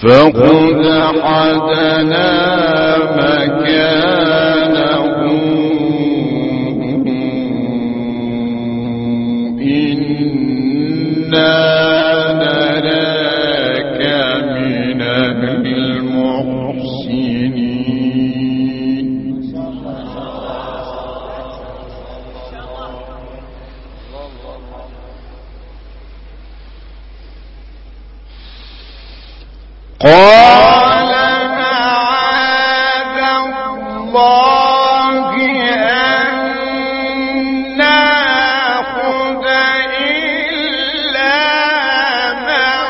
فاقتحمنا مكانه إنا نراك من المحسنين قال معاذ الله أن نأخذ إلا من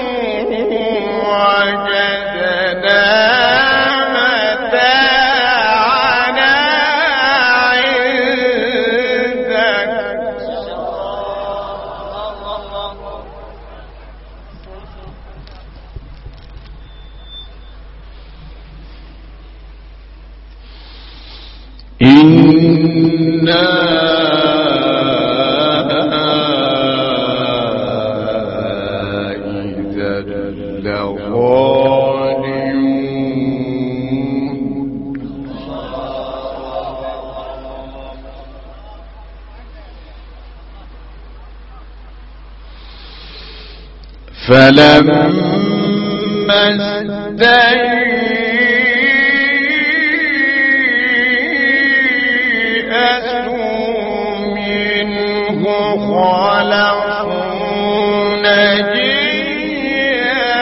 وجدنا متاعنا عندك إنا إذا لظالمون فلما استيئسوا منه خلصوا نجيا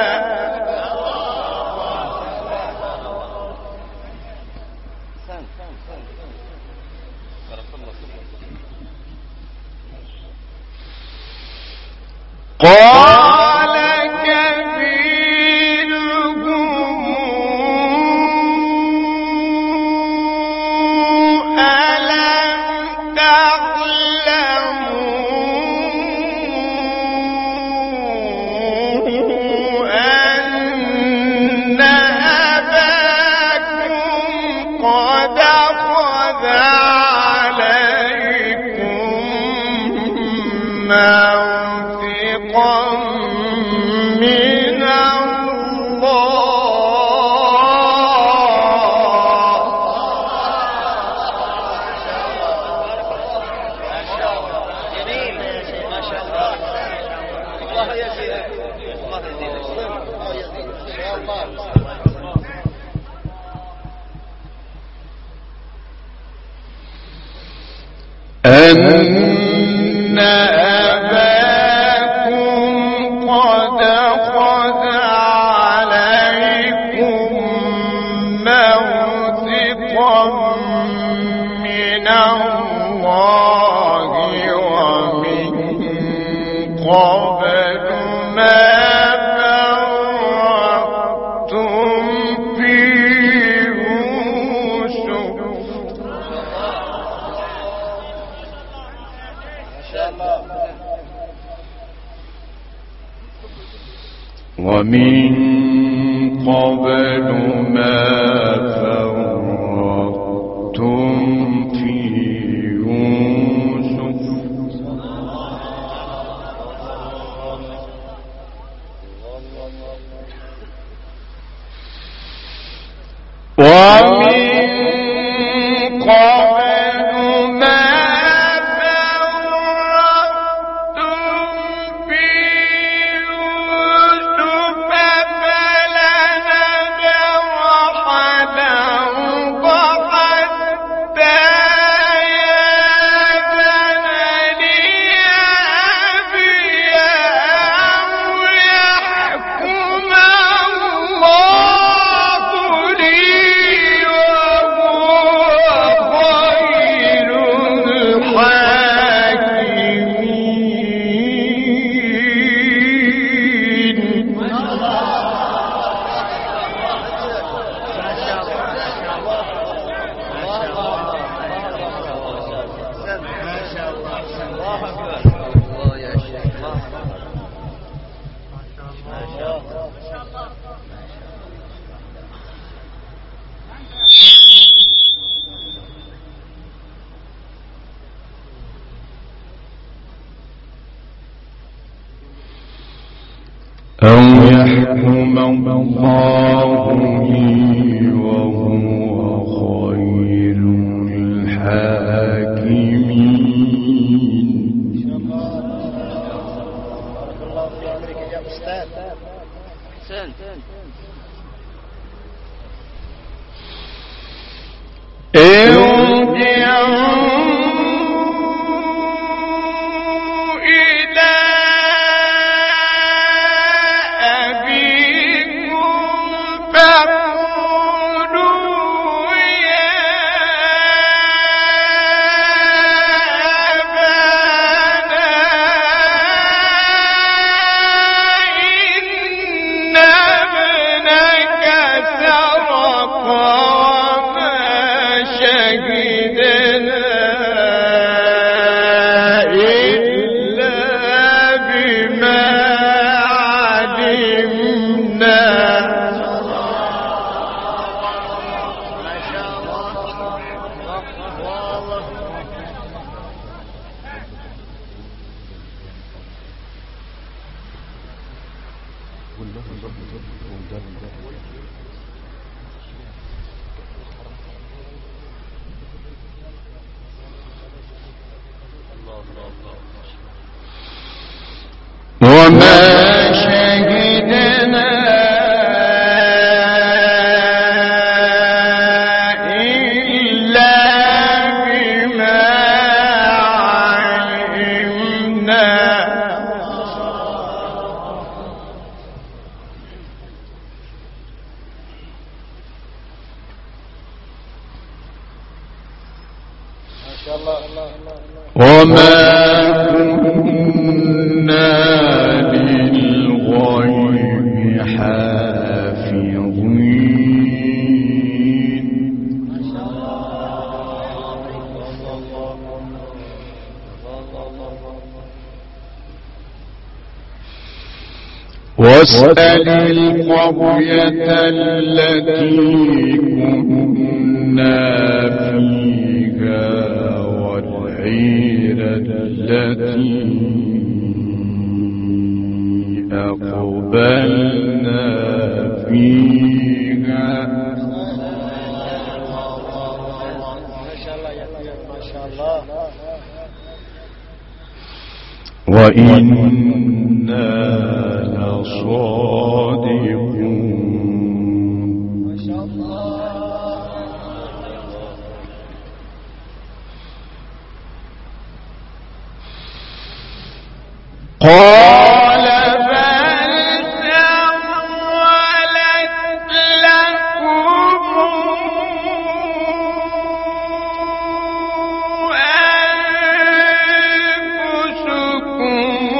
قال كبيرهم ألم تعلموا أن أباكم قد أخذ عليكم موثقا من أن أباكم قد أخذ عليكم موثقا من الله ومن قبل ما فرطتم في يوسف ومن قبل ما فرطتم في يوسف ومن قبل ما فرطتم في يوسف فلنبرح الأرض حتى أو يحكم الله لي وهو خير الحاكمين. وما شهدنا إلا بما علمنا. وما كنا للغيب حافظين. واسأل القرية التي كنا فيها والعير التي أقبلنا فيها. وإنا لصادقون. قال بل سولت لكم أنفسكم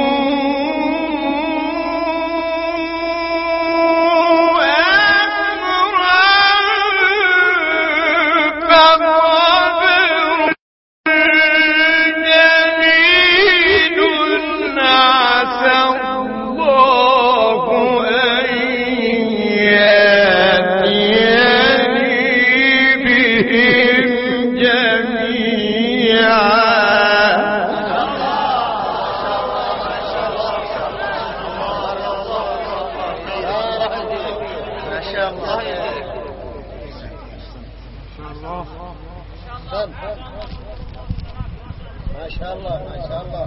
ما شاء الله ما شاء الله.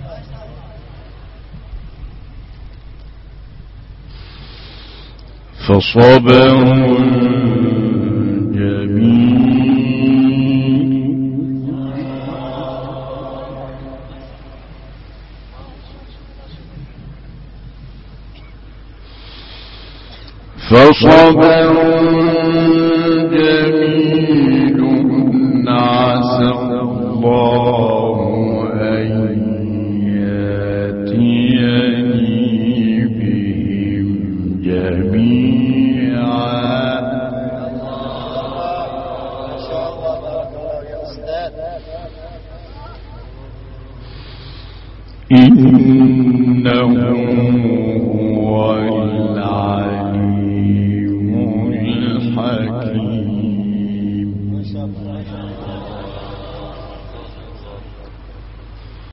فصبر جميل. فصبر جميل عسى الله أن يأتيني بهم جميعا. ما شاء الله بارك الله يا أستاذ. إنه هو العليم